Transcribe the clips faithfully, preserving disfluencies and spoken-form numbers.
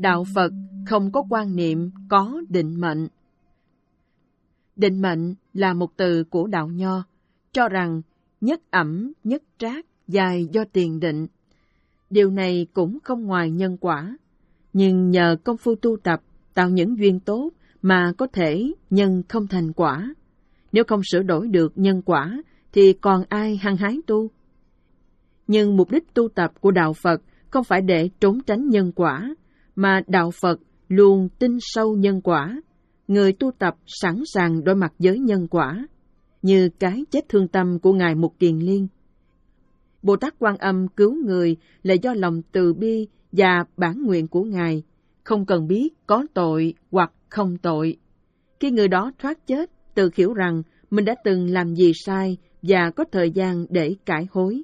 Đạo Phật không có quan niệm có định mệnh. Định mệnh là một từ của đạo Nho, cho rằng nhất ẩm, nhất trác, dài do tiền định. Điều này cũng không ngoài nhân quả, nhưng nhờ công phu tu tập, tạo những duyên tốt mà có thể nhân không thành quả. Nếu không sửa đổi được nhân quả, thì còn ai hăng hái tu? Nhưng mục đích tu tập của Đạo Phật không phải để trốn tránh nhân quả, mà Đạo Phật luôn tin sâu nhân quả. Người tu tập sẵn sàng đối mặt với nhân quả, như cái chết thương tâm của Ngài Mục Kiền Liên. Bồ Tát Quan Âm cứu người là do lòng từ bi và bản nguyện của Ngài, không cần biết có tội hoặc không tội. Khi người đó thoát chết, tự hiểu rằng mình đã từng làm gì sai và có thời gian để cải hối.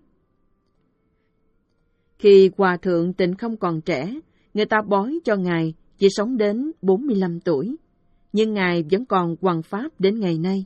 Khi Hòa Thượng Tịnh Không còn trẻ, người ta bói cho Ngài chỉ sống đến bốn mươi lăm tuổi, nhưng Ngài vẫn còn hoằng pháp đến ngày nay.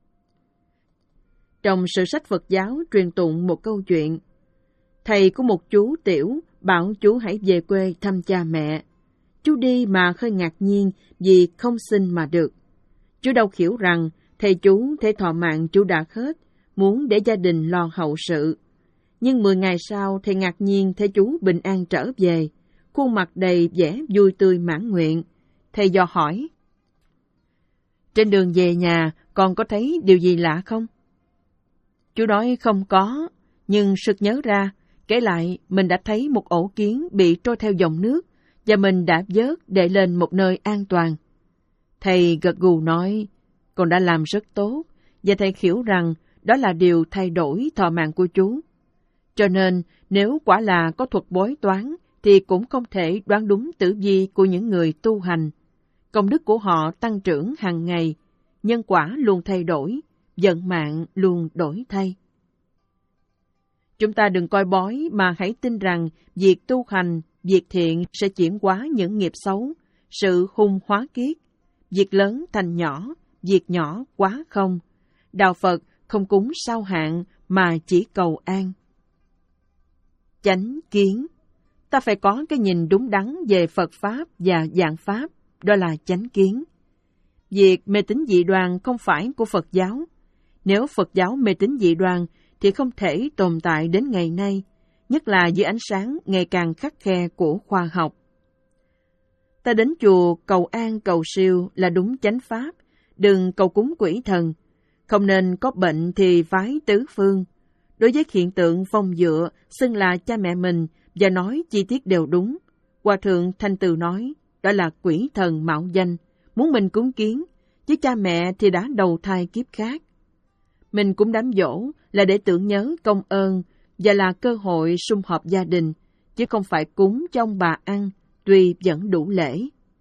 Trong sử sách Phật giáo truyền tụng một câu chuyện, thầy của một chú tiểu bảo chú hãy về quê thăm cha mẹ. Chú đi mà hơi ngạc nhiên vì không xin mà được. Chú đâu hiểu rằng thầy chú thể thọ mạng chú đã hết, muốn để gia đình lo hậu sự. Nhưng mười ngày sau, thầy ngạc nhiên thấy chú bình an trở về, khuôn mặt đầy vẻ vui tươi mãn nguyện. Thầy dò hỏi, trên đường về nhà, con có thấy điều gì lạ không? Chú nói không có, nhưng sực nhớ ra, kể lại mình đã thấy một ổ kiến bị trôi theo dòng nước, và mình đã vớt để lên một nơi an toàn. Thầy gật gù nói, con đã làm rất tốt, và thầy hiểu rằng đó là điều thay đổi thọ mạng của chú. Cho nên, nếu quả là có thuật bói toán, thì cũng không thể đoán đúng tử vi của những người tu hành. Công đức của họ tăng trưởng hàng ngày, nhân quả luôn thay đổi, vận mạng luôn đổi thay. Chúng ta đừng coi bói mà hãy tin rằng việc tu hành, việc thiện sẽ chuyển hóa những nghiệp xấu, sự hung hóa kiết, việc lớn thành nhỏ, việc nhỏ quá không. Đạo Phật không cúng sao hạn mà chỉ cầu an. Chánh kiến. Ta phải có cái nhìn đúng đắn về Phật Pháp và Dạng Pháp, đó là chánh kiến. Việc mê tín dị đoan không phải của Phật giáo. Nếu Phật giáo mê tín dị đoan thì không thể tồn tại đến ngày nay, nhất là dưới ánh sáng ngày càng khắt khe của khoa học. Ta đến chùa cầu an cầu siêu là đúng chánh Pháp, đừng cầu cúng quỷ thần. Không nên có bệnh thì vái tứ phương. Đối với hiện tượng phong dựa, xưng là cha mẹ mình và nói chi tiết đều đúng. Hòa Thượng Thanh Từ nói, đó là quỷ thần mạo danh, muốn mình cúng kiến, chứ cha mẹ thì đã đầu thai kiếp khác. Mình cũng đám dỗ là để tưởng nhớ công ơn và là cơ hội sum họp gia đình, chứ không phải cúng cho ông bà ăn, tuy vẫn đủ lễ.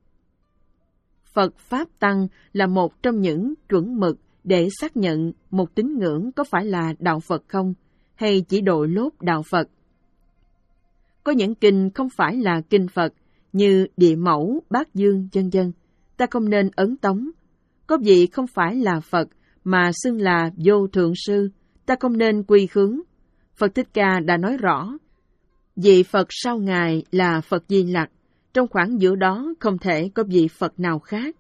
Phật Pháp Tăng là một trong những chuẩn mực để xác nhận một tín ngưỡng có phải là đạo Phật không, hay chỉ đội lốt đạo Phật. Có những kinh không phải là kinh Phật, như Địa Mẫu, Bát Dương, vân vân, ta không nên ấn tống. Có vị không phải là Phật, mà xưng là Vô Thượng Sư, ta không nên quy hướng. Phật Thích Ca đã nói rõ, vị Phật sau Ngài là Phật Di Lặc, trong khoảng giữa đó không thể có vị Phật nào khác.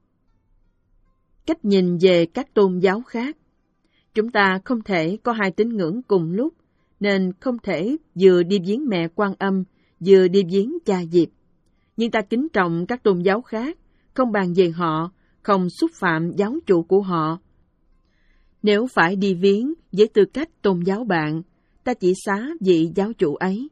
Cách nhìn về các tôn giáo khác. Chúng ta không thể có hai tín ngưỡng cùng lúc, nên không thể vừa đi viếng mẹ Quan Âm, vừa đi viếng cha Diệp. Nhưng ta kính trọng các tôn giáo khác, không bàn về họ, không xúc phạm giáo chủ của họ. Nếu phải đi viếng với tư cách tôn giáo bạn, ta chỉ xá vị giáo chủ ấy.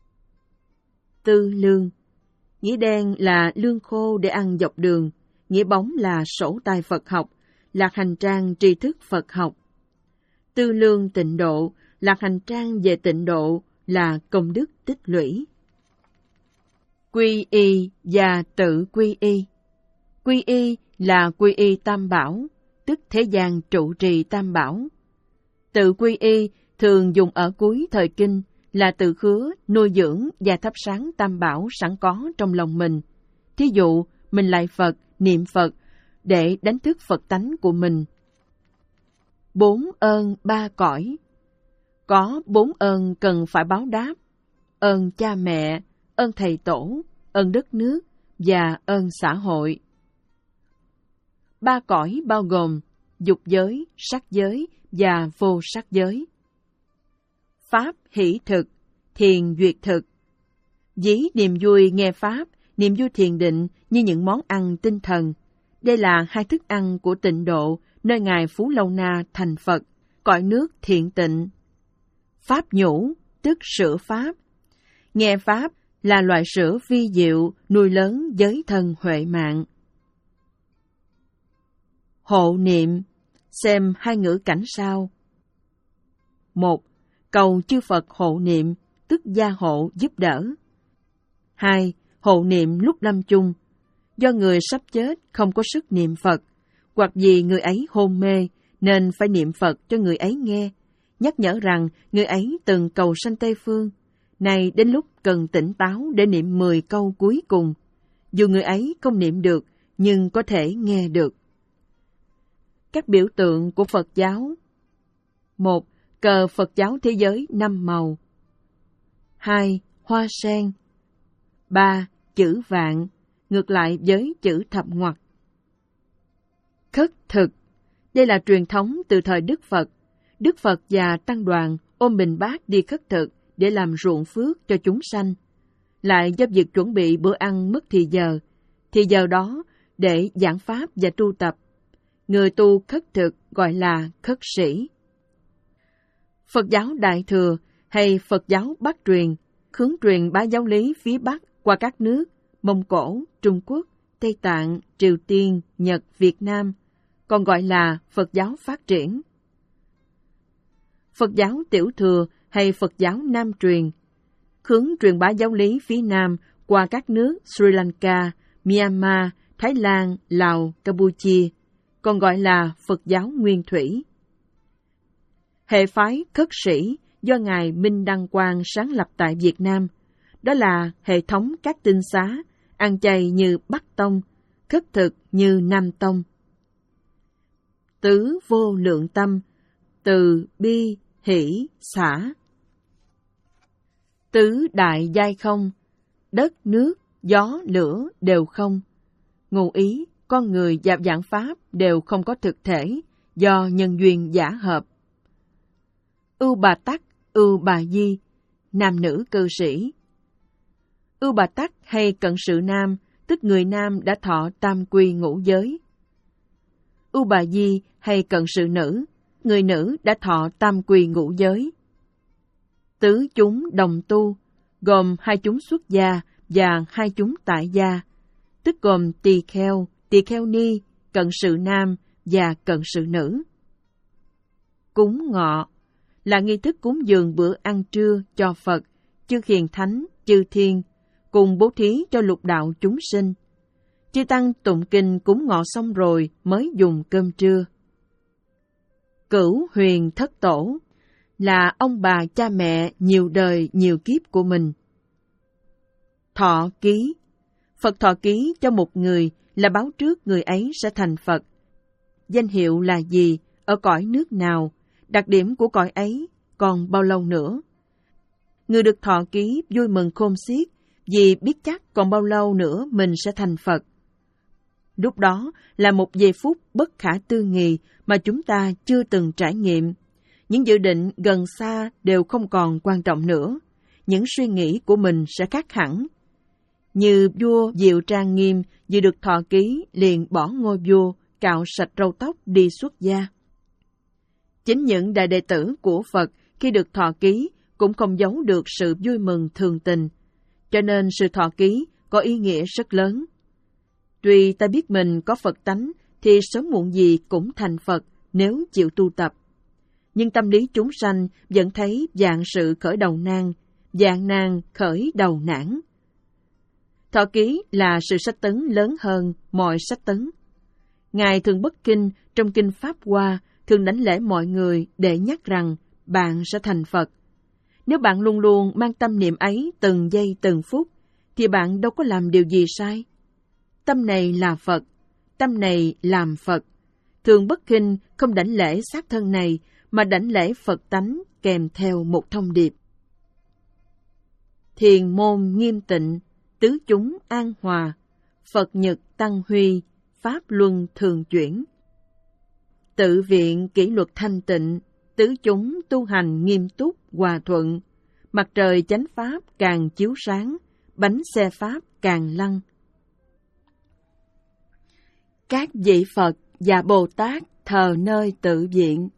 Tư lương. Nghĩa đen là lương khô để ăn dọc đường, nghĩa bóng là sổ tay Phật học, lạc hành trang tri thức Phật học. Tư lương tịnh độ, lạc hành trang về tịnh độ là công đức tích lũy. Quy y và tự quy y. Quy y là quy y tam bảo, tức thế gian trụ trì tam bảo. Tự quy y thường dùng ở cuối thời kinh là tự hứa nuôi dưỡng và thắp sáng tam bảo sẵn có trong lòng mình. Thí dụ, mình lạy Phật, niệm Phật để đánh thức Phật tánh của mình. Bốn ơn ba cõi. Có bốn ơn cần phải báo đáp: ơn cha mẹ, ơn thầy tổ, ơn đất nước và ơn xã hội. Ba cõi bao gồm dục giới, sắc giới và vô sắc giới. Pháp hỷ thực, thiền duyệt thực. Ví niềm vui nghe Pháp, niềm vui thiền định như những món ăn tinh thần. Đây là hai thức ăn của tịnh độ, nơi Ngài Phú Lâu Na thành Phật, cõi nước thiện tịnh. Pháp nhũ, tức sữa Pháp. Nghe Pháp là loại sữa vi diệu, nuôi lớn giới thân huệ mạng. Hộ niệm, xem hai ngữ cảnh sau. Một, cầu chư Phật hộ niệm, tức gia hộ giúp đỡ. Hai, hộ niệm lúc lâm chung. Do người sắp chết không có sức niệm Phật, hoặc vì người ấy hôn mê, nên phải niệm Phật cho người ấy nghe, nhắc nhở rằng người ấy từng cầu sanh Tây Phương. Này đến lúc cần tỉnh táo để niệm mười câu cuối cùng. Dù người ấy không niệm được, nhưng có thể nghe được. Các biểu tượng của Phật giáo. Một, cờ Phật giáo thế giới năm màu. Hai, hoa sen. Ba, chữ vạn, ngược lại với chữ thập ngoặc. Khất thực. Đây là truyền thống từ thời Đức Phật. Đức Phật và tăng đoàn ôm bình bát đi khất thực để làm ruộng phước cho chúng sanh. Lại do việc chuẩn bị bữa ăn mất thì giờ, thì giờ đó để giảng pháp và tu tập. Người tu khất thực gọi là khất sĩ. Phật giáo Đại Thừa hay Phật giáo Bắc truyền, hướng truyền bá giáo lý phía Bắc qua các nước Mông Cổ, Trung Quốc, Tây Tạng, Triều Tiên, Nhật, Việt Nam, còn gọi là Phật giáo phát triển. Phật giáo Tiểu Thừa hay Phật giáo Nam truyền, hướng truyền bá giáo lý phía Nam qua các nước Sri Lanka, Myanmar, Thái Lan, Lào, Campuchia, còn gọi là Phật giáo Nguyên Thủy. Hệ phái khất sĩ do Ngài Minh Đăng Quang sáng lập tại Việt Nam, đó là hệ thống các tinh xá, ăn chay như Bắc Tông, khất thực như Nam Tông. Tứ vô lượng tâm, từ bi, hỷ, xả. Tứ đại giai không, đất, nước, gió, lửa đều không. Ngụ ý, con người và giảng pháp đều không có thực thể, do nhân duyên giả hợp. Ưu Bà Tắc, Ưu Bà Di, nam nữ cư sĩ. Ưu Bà Tắc hay cận sự nam, tức người nam đã thọ tam quy ngũ giới. Ưu Bà Di hay cận sự nữ, người nữ đã thọ tam quy ngũ giới. Tứ chúng đồng tu, gồm hai chúng xuất gia và hai chúng tại gia, tức gồm tỳ kheo, tỳ kheo ni, cận sự nam và cận sự nữ. Cúng ngọ là nghi thức cúng dường bữa ăn trưa cho Phật, chư hiền thánh, chư thiên, cùng bố thí cho lục đạo chúng sinh. Chư tăng tụng kinh cúng ngọ xong rồi mới dùng cơm trưa. Cửu huyền thất tổ là ông bà cha mẹ nhiều đời nhiều kiếp của mình. Thọ ký. Phật thọ ký cho một người là báo trước người ấy sẽ thành Phật. Danh hiệu là gì, ở cõi nước nào, đặc điểm của cõi ấy, còn bao lâu nữa. Người được thọ ký vui mừng khôn xiết vì biết chắc còn bao lâu nữa mình sẽ thành Phật. Lúc đó là một giây phút bất khả tư nghì mà chúng ta chưa từng trải nghiệm. Những dự định gần xa đều không còn quan trọng nữa. Những suy nghĩ của mình sẽ khác hẳn. Như vua Diệu Trang Nghiêm vừa được thọ ký liền bỏ ngôi vua, cạo sạch râu tóc đi xuất gia. Chính những đại đệ tử của Phật khi được thọ ký cũng không giấu được sự vui mừng thường tình, cho nên sự thọ ký có ý nghĩa rất lớn. Tuy ta biết mình có Phật tánh thì sớm muộn gì cũng thành Phật nếu chịu tu tập. Nhưng tâm lý chúng sanh vẫn thấy vạn sự khởi đầu nan, vạn nan khởi đầu nản. Thọ ký là sự sách tấn lớn hơn mọi sách tấn. Ngài Thường Bất Kinh trong Kinh Pháp Hoa thường đảnh lễ mọi người để nhắc rằng bạn sẽ thành Phật. Nếu bạn luôn luôn mang tâm niệm ấy từng giây từng phút, thì bạn đâu có làm điều gì sai. Tâm này là Phật, tâm này làm Phật. Thường Bất Kinh không đảnh lễ xác thân này, mà đảnh lễ Phật tánh kèm theo một thông điệp. Thiền môn nghiêm tịnh, tứ chúng an hòa, Phật nhật tăng huy, pháp luân thường chuyển. Tự viện kỷ luật thanh tịnh, tứ chúng tu hành nghiêm túc, hòa thuận. Mặt trời chánh pháp càng chiếu sáng, bánh xe pháp càng lăn. Các vị Phật và Bồ Tát thờ nơi tự viện.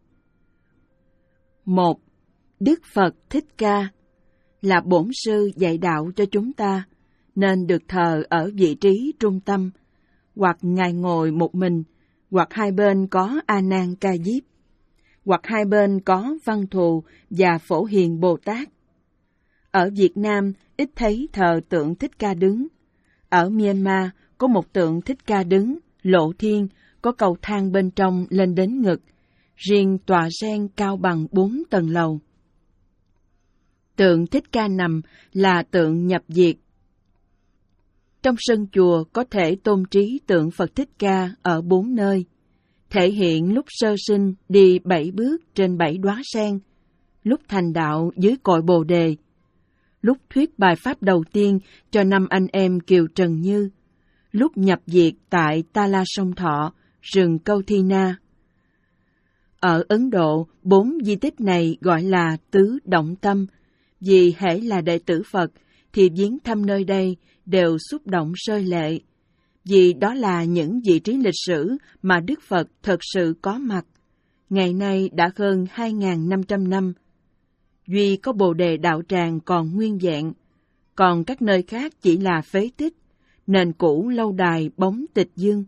Một. Đức Phật Thích Ca là bổn sư dạy đạo cho chúng ta, nên được thờ ở vị trí trung tâm, hoặc Ngài ngồi một mình, hoặc hai bên có A Nan Ca Diếp, hoặc hai bên có Văn Thù và Phổ Hiền Bồ Tát. Ở Việt Nam ít thấy thờ tượng Thích Ca đứng. Ở Myanmar có một tượng Thích Ca đứng, lộ thiên, có cầu thang bên trong lên đến ngực, riêng tòa sen cao bằng bốn tầng lầu. Tượng Thích Ca nằm là tượng nhập diệt. Trong sân chùa có thể tôn trí tượng Phật Thích Ca ở bốn nơi, thể hiện lúc sơ sinh đi bảy bước trên bảy đóa sen, lúc thành đạo dưới cội Bồ Đề, lúc thuyết bài pháp đầu tiên cho năm anh em Kiều Trần Như, lúc nhập diệt tại Ta La Sông Thọ, rừng Câu Thi Na. Ở Ấn Độ, bốn di tích này gọi là tứ động tâm, vì hễ là đệ tử Phật thì viếng thăm nơi đây đều xúc động rơi lệ, vì đó là những vị trí lịch sử mà Đức Phật thật sự có mặt. Ngày nay đã hơn hai nghìn năm trăm năm. Duy có Bồ Đề đạo tràng còn nguyên vẹn, còn các nơi khác chỉ là phế tích, nền cũ lâu đài bóng tịch dương.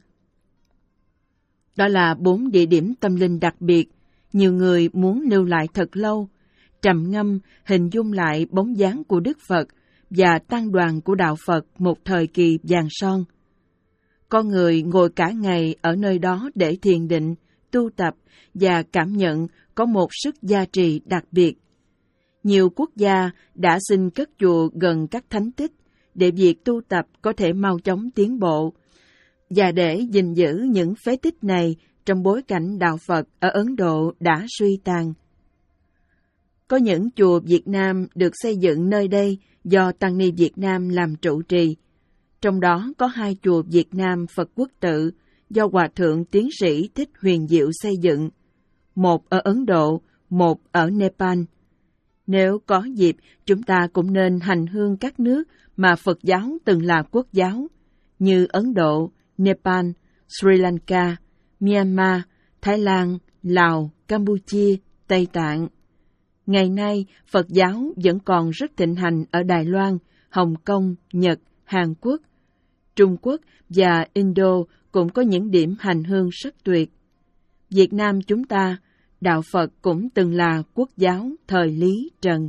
Đó là bốn địa điểm tâm linh đặc biệt, nhiều người muốn lưu lại thật lâu, trầm ngâm hình dung lại bóng dáng của Đức Phật và tăng đoàn của đạo Phật một thời kỳ vàng son. Có người ngồi cả ngày ở nơi đó để thiền định, tu tập và cảm nhận có một sức gia trì đặc biệt. Nhiều quốc gia đã xin cất chùa gần các thánh tích để việc tu tập có thể mau chóng tiến bộ, và để gìn giữ những phế tích này trong bối cảnh đạo Phật ở Ấn Độ đã suy tàn. Có những chùa Việt Nam được xây dựng nơi đây do Tăng ni Việt Nam làm trụ trì. Trong đó có hai chùa Việt Nam Phật Quốc Tự do Hòa Thượng Tiến sĩ Thích Huyền Diệu xây dựng, một ở Ấn Độ, một ở Nepal. Nếu có dịp, chúng ta cũng nên hành hương các nước mà Phật giáo từng là quốc giáo, như Ấn Độ, Nepal, Sri Lanka, Myanmar, Thái Lan, Lào, Campuchia, Tây Tạng. Ngày nay, Phật giáo vẫn còn rất thịnh hành ở Đài Loan, Hồng Kông, Nhật, Hàn Quốc. Trung Quốc và Indo cũng có những điểm hành hương rất tuyệt. Việt Nam chúng ta, đạo Phật cũng từng là quốc giáo thời Lý Trần.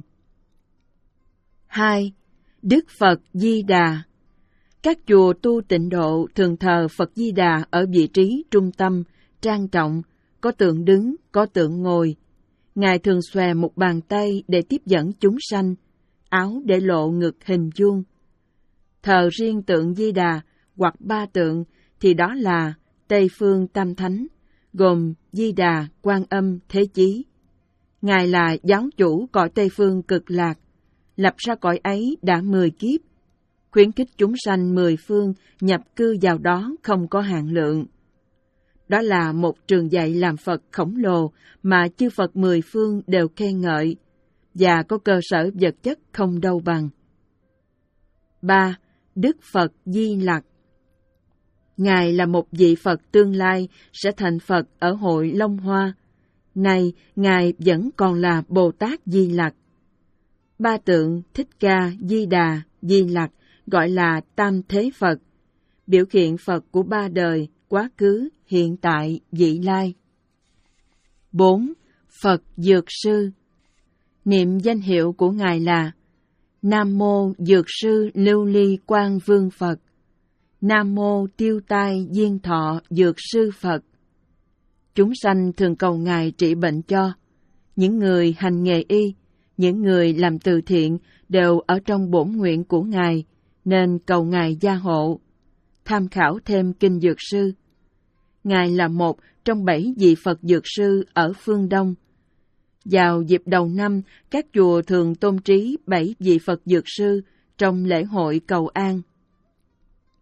Hai. Đức Phật Di Đà. Các chùa tu tịnh độ thường thờ Phật Di Đà ở vị trí trung tâm, trang trọng, có tượng đứng, có tượng ngồi. Ngài thường xòe một bàn tay để tiếp dẫn chúng sanh, áo để lộ ngực hình vuông. Thờ riêng tượng Di Đà hoặc ba tượng thì đó là Tây Phương Tam Thánh, gồm Di Đà, Quan Âm, Thế Chí. Ngài là giáo chủ cõi Tây Phương Cực Lạc, lập ra cõi ấy đã mười kiếp, khuyến khích chúng sanh mười phương nhập cư vào đó không có hạn lượng. Đó là một trường dạy làm Phật khổng lồ mà chư Phật mười phương đều khen ngợi, và có cơ sở vật chất không đâu bằng. Ba. Đức Phật Di Lặc. Ngài là một vị Phật tương lai sẽ thành Phật ở hội Long Hoa. Nay, Ngài vẫn còn là Bồ Tát Di Lặc. Ba tượng Thích Ca, Di Đà, Di Lặc gọi là Tam Thế Phật, biểu hiện Phật của ba đời, quá khứ, hiện tại, vị lai. Bốn. Phật Dược Sư. Niệm danh hiệu của Ngài là Nam Mô Dược Sư Lưu Ly Quang Vương Phật, Nam Mô Tiêu Tai Diên Thọ Dược Sư Phật. Chúng sanh thường cầu Ngài trị bệnh cho. Những người hành nghề y, những người làm từ thiện đều ở trong bổn nguyện của Ngài, nên cầu Ngài gia hộ. Tham khảo thêm Kinh Dược Sư. Ngài là một trong bảy vị Phật Dược Sư ở phương Đông. Vào dịp đầu năm, các chùa thường tôn trí bảy vị Phật Dược Sư trong lễ hội cầu an.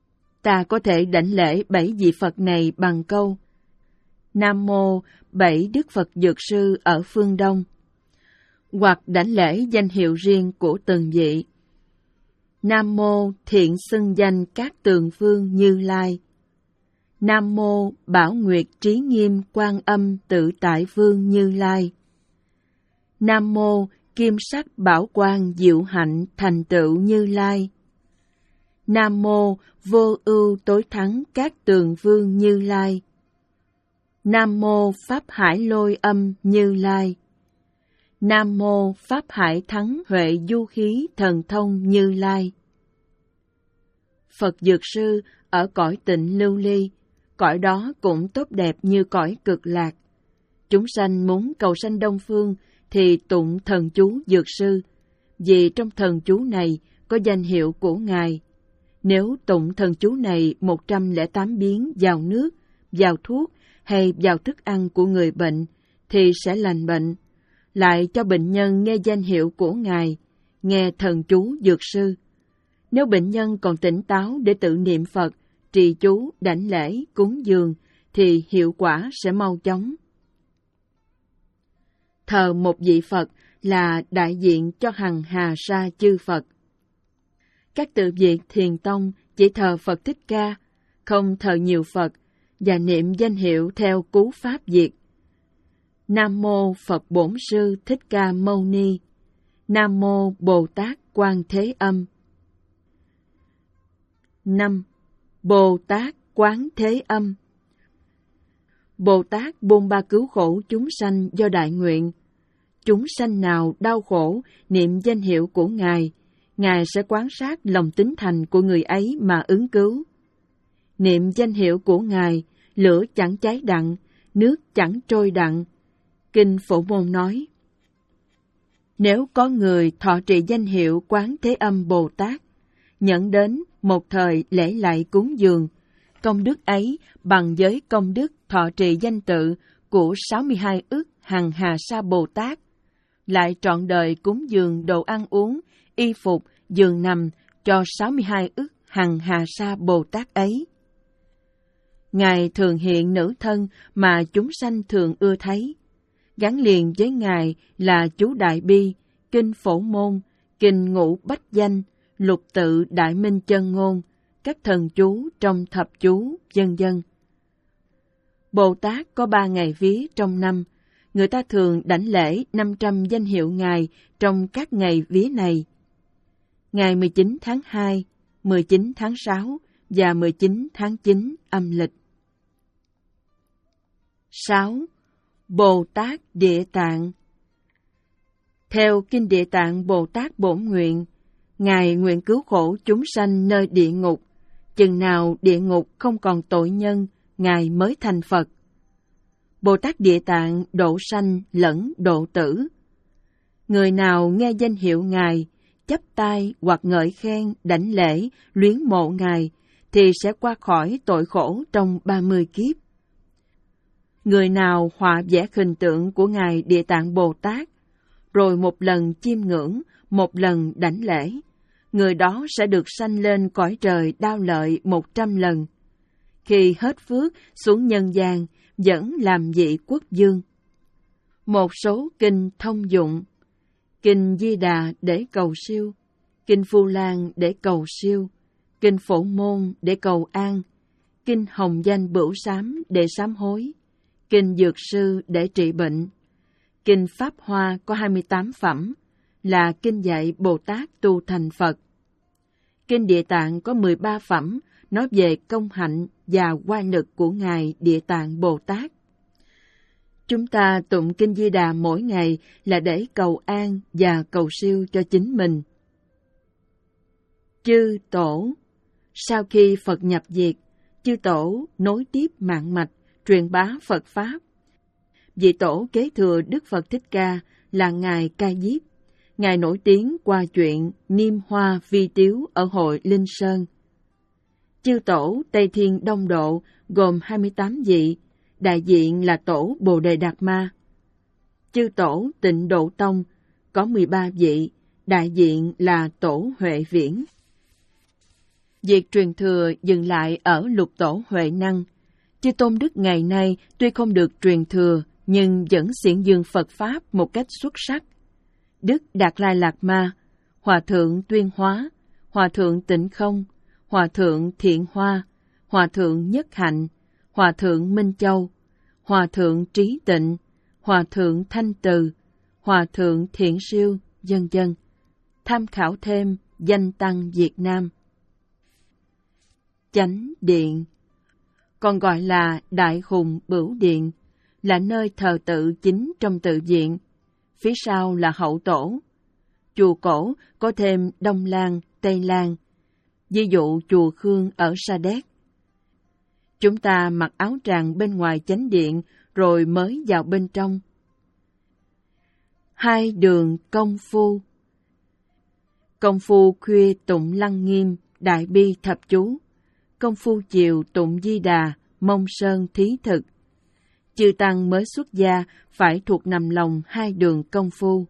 ta có thể đảnh lễ bảy vị Phật này bằng câu Nam Mô bảy Đức Phật Dược Sư ở phương Đông, hoặc đảnh lễ danh hiệu riêng của từng vị. Nam Mô thiện xưng danh các tường phương Như Lai. Nam Mô Bảo Nguyệt Trí Nghiêm Quan Âm Tự Tại Vương Như Lai. Nam Mô Kim Sắc Bảo Quang Diệu Hạnh Thành Tựu Như Lai. Nam Mô Vô Ưu Tối Thắng các tường vương Như Lai. Nam Mô Pháp Hải Lôi Âm Như Lai. Nam Mô Pháp Hải Thắng Huệ Du Khí Thần Thông Như Lai. Phật Dược Sư ở cõi Tịnh Lưu Ly, cõi đó cũng tốt đẹp như cõi Cực Lạc. Chúng sanh muốn cầu sanh Đông Phương thì tụng thần chú Dược Sư, vì trong thần chú này có danh hiệu của Ngài. Nếu tụng thần chú này một trăm lẻ tám biến vào nước, vào thuốc hay vào thức ăn của người bệnh thì sẽ lành bệnh. Lại cho bệnh nhân nghe danh hiệu của Ngài, nghe thần chú Dược Sư. Nếu bệnh nhân còn tỉnh táo để tự niệm Phật, trì chú, đảnh lễ, cúng dường, thì hiệu quả sẽ mau chóng. Thờ một vị Phật là đại diện cho hằng hà sa chư Phật. Các tự viện Thiền Tông chỉ thờ Phật Thích Ca, không thờ nhiều Phật, và niệm danh hiệu theo cú pháp Việt. Nam Mô Phật Bổn Sư Thích Ca Mâu Ni. Nam Mô Bồ Tát Quan Thế Âm. năm. Bồ Tát Quán Thế Âm. Bồ Tát bôn ba cứu khổ chúng sanh do đại nguyện. Chúng sanh nào đau khổ, niệm danh hiệu của Ngài, Ngài sẽ quán sát lòng tín thành của người ấy mà ứng cứu. Niệm danh hiệu của Ngài, lửa chẳng cháy đặng, nước chẳng trôi đặng. Kinh Phổ Môn nói, nếu có người thọ trì danh hiệu Quán Thế Âm Bồ Tát, nhận đến một thời lễ lạy cúng dường, công đức ấy bằng với công đức thọ trì danh tự của sáu mươi hai ức hằng hà sa Bồ Tát, lại trọn đời cúng dường đồ ăn uống, y phục, giường nằm cho sáu mươi hai ức hằng hà sa Bồ Tát ấy. Ngài thường hiện nữ thân mà chúng sanh thường ưa thấy. Gắn liền với Ngài là chú Đại Bi, Kinh Phổ Môn, Kinh Ngũ Bách Danh, Lục Tự Đại Minh Chân Ngôn, các thần chú trong thập chú, vân vân. Bồ Tát có ba ngày vía trong năm, người ta thường đảnh lễ năm trăm danh hiệu Ngài trong các ngày vía này. Ngày mười chín tháng hai, mười chín tháng sáu và mười chín tháng chín âm lịch. sáu. Bồ Tát Địa Tạng. Theo Kinh Địa Tạng Bồ Tát Bổn Nguyện, Ngài nguyện cứu khổ chúng sanh nơi địa ngục, chừng nào địa ngục không còn tội nhân, Ngài mới thành Phật. Bồ Tát Địa Tạng độ sanh lẫn độ tử. Người nào nghe danh hiệu Ngài, chắp tay hoặc ngợi khen, đảnh lễ, luyến mộ Ngài, thì sẽ qua khỏi tội khổ trong ba mươi kiếp. Người nào họa vẽ hình tượng của Ngài Địa Tạng Bồ Tát, rồi một lần chiêm ngưỡng, một lần đảnh lễ, người đó sẽ được sanh lên cõi trời đao lợi một trăm lần. Khi hết phước xuống nhân gian, vẫn làm vị quốc vương. Một số kinh thông dụng: Kinh Di Đà để cầu siêu, Kinh Phu Lan để cầu siêu, Kinh Phổ Môn để cầu an, Kinh Hồng Danh Bửu Sám để sám hối, Kinh Dược Sư để trị bệnh. Kinh Pháp Hoa có hai mươi tám phẩm, là kinh dạy Bồ Tát tu thành Phật. Kinh Địa Tạng có mười ba phẩm, nói về công hạnh và oai lực của Ngài Địa Tạng Bồ Tát. Chúng ta tụng Kinh Di Đà mỗi ngày là để cầu an và cầu siêu cho chính mình. Chư Tổ. Sau khi Phật nhập diệt, chư Tổ nối tiếp mạng mạch, truyền bá Phật Pháp. Vị Tổ kế thừa Đức Phật Thích Ca là Ngài Ca Diếp. Ngài nổi tiếng qua chuyện Niêm Hoa Vi Tiếu ở hội Linh Sơn. Chư Tổ Tây Thiên Đông Độ gồm hai mươi tám vị, đại diện là Tổ Bồ Đề Đạt Ma. Chư Tổ Tịnh Độ Tông có mười ba vị, đại diện là Tổ Huệ Viễn. Việc truyền thừa dừng lại ở lục tổ Huệ Năng. Chư tôn đức ngày nay tuy không được truyền thừa, nhưng vẫn xiển dương Phật Pháp một cách xuất sắc. Đức Đạt Lai Lạt Ma, Hòa Thượng Tuyên Hóa, Hòa Thượng Tịnh Không, Hòa Thượng Thiện Hoa, Hòa Thượng Nhất Hạnh, Hòa Thượng Minh Châu, Hòa Thượng Trí Tịnh, Hòa Thượng Thanh Từ, Hòa Thượng Thiện Siêu, vân vân. Tham khảo thêm danh tăng Việt Nam. Chánh Điện, còn gọi là Đại Hùng Bửu Điện, là nơi thờ tự chính trong tự viện. Phía sau là hậu tổ. Chùa cổ có thêm Đông Lan, Tây Lan. Ví dụ chùa Khương ở Sa Đéc. Chúng ta mặc áo tràng bên ngoài chánh điện rồi mới vào bên trong. Hai đường công phu. Công phu khuya tụng Lăng Nghiêm, Đại Bi Thập Chú. Công phu chiều tụng Di Đà, Mông Sơn Thí Thực. Chư tăng mới xuất gia phải thuộc nằm lòng hai đường công phu.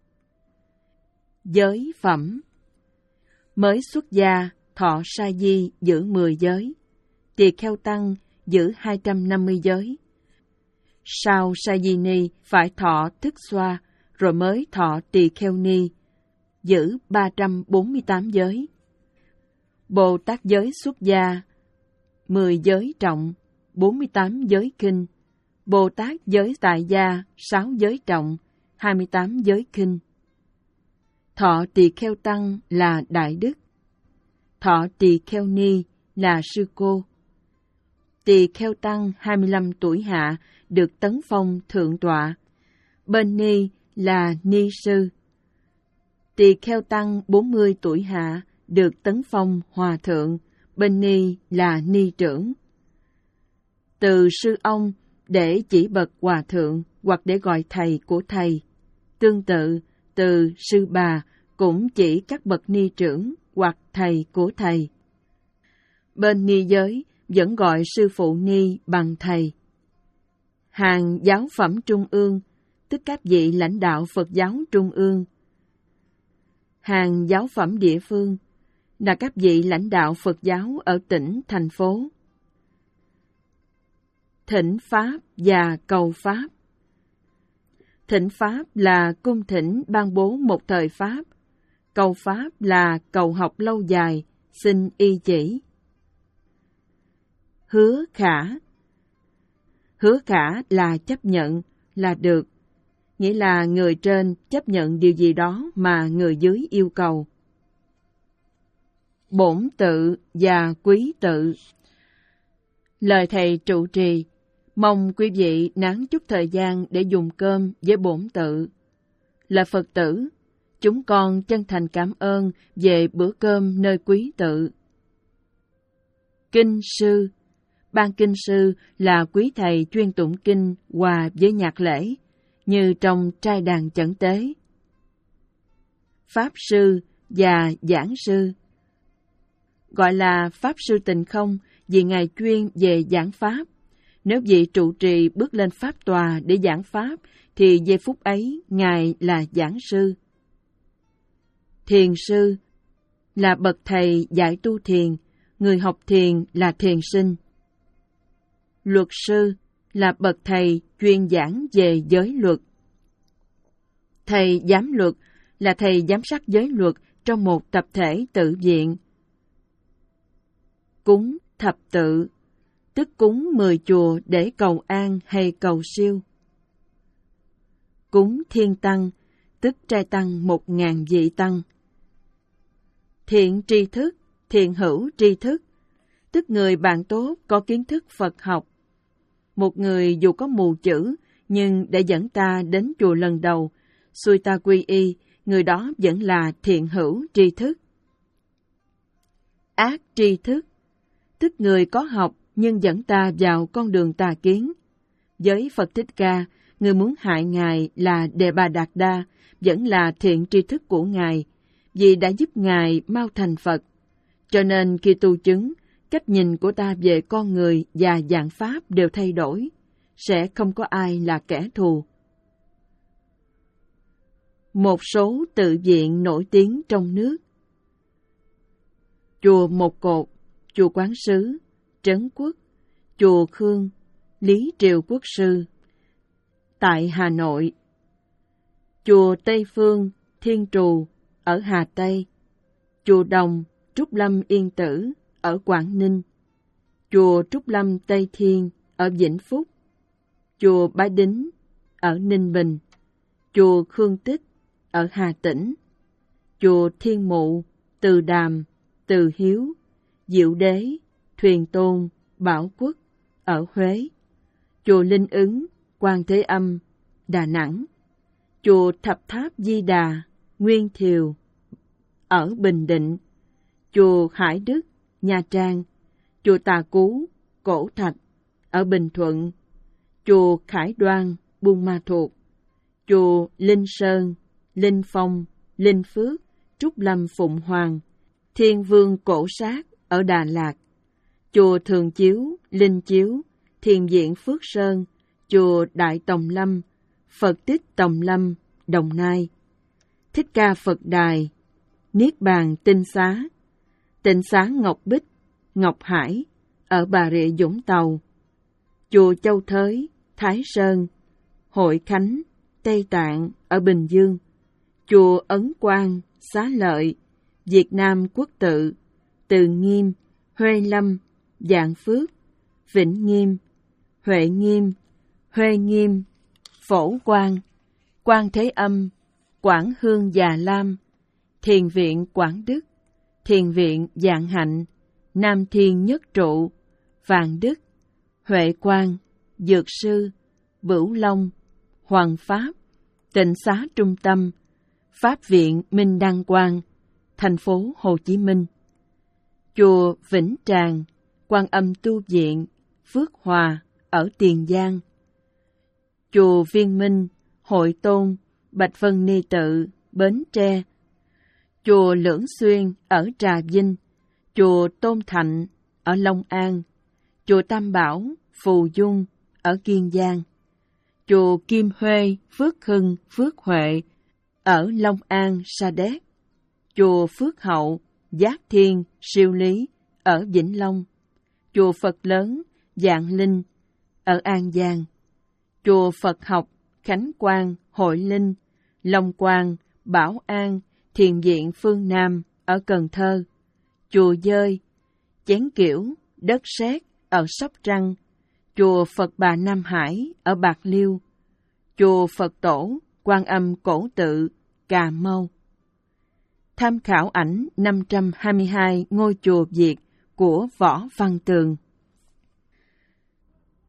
Giới phẩm. Mới xuất gia thọ sa di giữ mười giới, tỳ kheo tăng giữ hai trăm năm mươi giới. Sau sa di ni phải thọ thức xoa, rồi mới thọ tỳ kheo ni, giữ ba trăm bốn mươi tám giới. Bồ Tát giới xuất gia mười giới trọng, bốn mươi tám giới kinh. Bồ Tát giới tại gia sáu giới trọng, hai mươi tám giới kinh. Thọ tỳ kheo tăng là đại đức. Thọ tỳ kheo ni là sư cô. Tỳ kheo tăng hai mươi lăm tuổi hạ được tấn phong thượng tọa. Bên ni là ni sư. Tỳ kheo tăng bốn mươi tuổi hạ được tấn phong hòa thượng. Bên ni là ni trưởng. Từ sư ông để chỉ bậc hòa thượng hoặc để gọi thầy của thầy. Tương tự, từ sư bà cũng chỉ các bậc ni trưởng hoặc thầy của thầy. Bên ni giới vẫn gọi sư phụ ni bằng thầy. Hàng giáo phẩm trung ương, tức các vị lãnh đạo Phật giáo trung ương. Hàng giáo phẩm địa phương là các vị lãnh đạo Phật giáo ở tỉnh, thành phố. Thỉnh Pháp và cầu Pháp. Thỉnh Pháp là cung thỉnh ban bố một thời Pháp. Cầu Pháp là cầu học lâu dài, xin y chỉ. Hứa khả. Hứa khả là chấp nhận, là được. Nghĩa là người trên chấp nhận điều gì đó mà người dưới yêu cầu. Bổn tự và quý tự. Lời thầy trụ trì, mong quý vị nán chút thời gian để dùng cơm với bổn tự. Là Phật tử, chúng con chân thành cảm ơn về bữa cơm nơi quý tự. Kinh sư. Ban kinh sư là quý thầy chuyên tụng kinh hòa với nhạc lễ, như trong trai đàn chẩn tế. Pháp sư và giảng sư. Gọi là Pháp sư Tịnh Không vì Ngài chuyên về giảng Pháp. Nếu vị trụ trì bước lên Pháp tòa để giảng Pháp, thì giây phút ấy Ngài là giảng sư. Thiền sư là bậc thầy dạy tu thiền, người học thiền là thiền sinh. Luật sư là bậc thầy chuyên giảng về giới luật. Thầy giám luật là thầy giám sát giới luật trong một tập thể tự viện. Cúng thập tự, tức cúng mười chùa để cầu an hay cầu siêu. Cúng thiên tăng, tức trai tăng một ngàn vị tăng. Thiện tri thức, thiện hữu tri thức, tức người bạn tốt có kiến thức Phật học. Một người dù có mù chữ, nhưng để dẫn ta đến chùa lần đầu, xuôi ta quy y, người đó vẫn là thiện hữu tri thức. Ác tri thức, tức người có học nhưng dẫn ta vào con đường tà kiến. Với Phật Thích Ca, người muốn hại Ngài là Đề Bà Đạt Đa, vẫn là thiện tri thức của Ngài, vì đã giúp Ngài mau thành Phật. Cho nên khi tu chứng, cách nhìn của ta về con người và dạng Pháp đều thay đổi, sẽ không có ai là kẻ thù. Một số tự viện nổi tiếng trong nước. chùa Một Cột, chùa Quán Sứ, Trấn Quốc, chùa Khương, Lý Triều Quốc Sư tại Hà Nội, chùa Tây Phương, Thiên Trù ở Hà Tây, chùa Đồng, Trúc Lâm Yên Tử ở Quảng Ninh, chùa Trúc Lâm Tây Thiên ở Vĩnh Phúc, chùa Bái Đính ở Ninh Bình, chùa Khương Tích ở Hà Tĩnh, chùa Thiên Mụ, Từ Đàm, Từ Hiếu, Diệu Đế, Thuyền Tôn, Bảo Quốc ở Huế, chùa Linh Ứng, Quan Thế Âm, Đà Nẵng, chùa Thập Tháp Di Đà, Nguyên Thiều ở Bình Định, chùa Hải Đức, Nha Trang, chùa Tà Cú, Cổ Thạch ở Bình Thuận, chùa Khải Đoan, Buôn Ma Thuột, chùa Linh Sơn, Linh Phong, Linh Phước, Trúc Lâm Phụng Hoàng, Thiên Vương Cổ Sát ở Đà Lạt, chùa Thường Chiếu, Linh Chiếu, Thiền viện Phước Sơn, chùa Đại Tòng Lâm, Phật Tích Tòng Lâm, Đồng Nai, Thích Ca Phật Đài, Niết Bàn Tinh Xá, Tịnh Xá Ngọc Bích, Ngọc Hải ở Bà Rịa Vũng Tàu, chùa Châu Thới, Thái Sơn, Hội Khánh, Tây Tạng ở Bình Dương, chùa Ấn Quang, Xá Lợi, Việt Nam Quốc Tự, Từ Nghiêm, Huê Lâm, Vạn Phước, Vĩnh Nghiêm, Huệ Nghiêm, Huê Nghiêm, Phổ Quang, Quan Thế Âm, Quảng Hương Già Lam, Thiền viện Quảng Đức, Thiền viện Vạn Hạnh, Nam Thiên Nhất Trụ, Vạn Đức, Huệ Quang, Dược Sư, Bửu Long, Hoàng Pháp, Tịnh Xá Trung Tâm, Pháp viện Minh Đăng Quang, thành phố Hồ Chí Minh, chùa Vĩnh Tràng, Quan Âm Tu Viện, Phước Hòa ở Tiền Giang, chùa Viên Minh, Hội Tôn, Bạch Vân Ni Tự, Bến Tre, chùa Lưỡng Xuyên ở Trà Vinh, chùa Tôn Thạnh ở Long An, chùa Tam Bảo, Phù Dung ở Kiên Giang, chùa Kim Huê, Phước Hưng, Phước Huệ ở Long An, Sa Đéc, chùa Phước Hậu, Giác Thiên, Siêu Lý ở Vĩnh Long, chùa Phật Lớn, Vạn Linh ở An Giang, chùa Phật Học, Khánh Quang, Hội Linh, Long Quang, Bảo An, Thiền viện Phương Nam ở Cần Thơ, chùa Dơi, Chén Kiểu, Đất Sét ở Sóc Trăng, chùa Phật Bà Nam Hải ở Bạc Liêu, chùa Phật Tổ, Quan Âm Cổ Tự, Cà Mau. Tham khảo ảnh năm trăm hai mươi hai ngôi chùa Việt của Võ Văn Tường.